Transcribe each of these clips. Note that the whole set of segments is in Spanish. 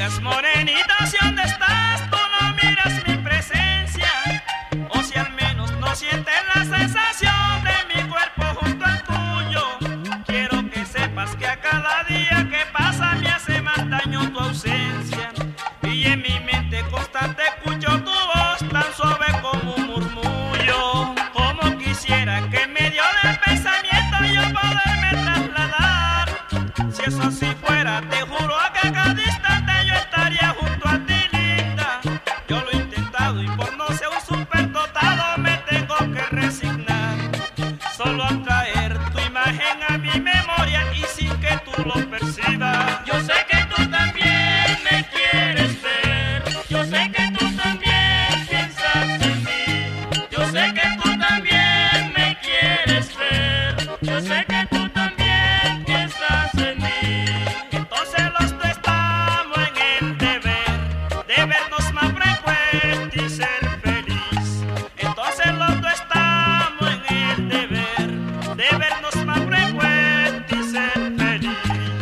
miras, morenita, si dónde estás, tú no miras mi presencia, o si al menos no sientes la sensación de mi cuerpo junto al tuyo. Quiero que sepas que a cada día que pasa me hace más daño tu ausencia, y en mi mente constante escucho tu voz tan suave como un murmullo. Como quisiera que en medio del pensamiento yo poderme trasladar. Si eso así fuera, te juro que a cada instante yo estaría junto a ti, linda. Yo lo he intentado y por no ser un superdotado me tengo que resignar. Solo a traer tu imagen a mi memoria y sin que tú lo percibas. Yo sé que tú también me quieres ver. Yo sé que tú también piensas en mí. Yo sé que tú también me quieres ver. Yo sé que tú también piensas en mí. Entonces los dos estamos en el deber de vernos más frecuente y ser feliz. Entonces los dos estamos en el deber de vernos más frecuente y ser feliz.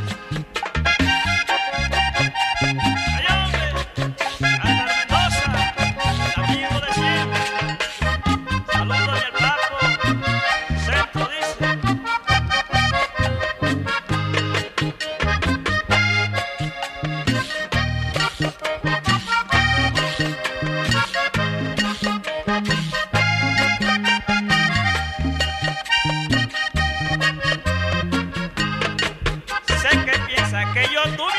Ay, hombre, Ana Mendoza, amigo de siempre. Saludos y el Papo, centro dice. Sé que piensa que yo tú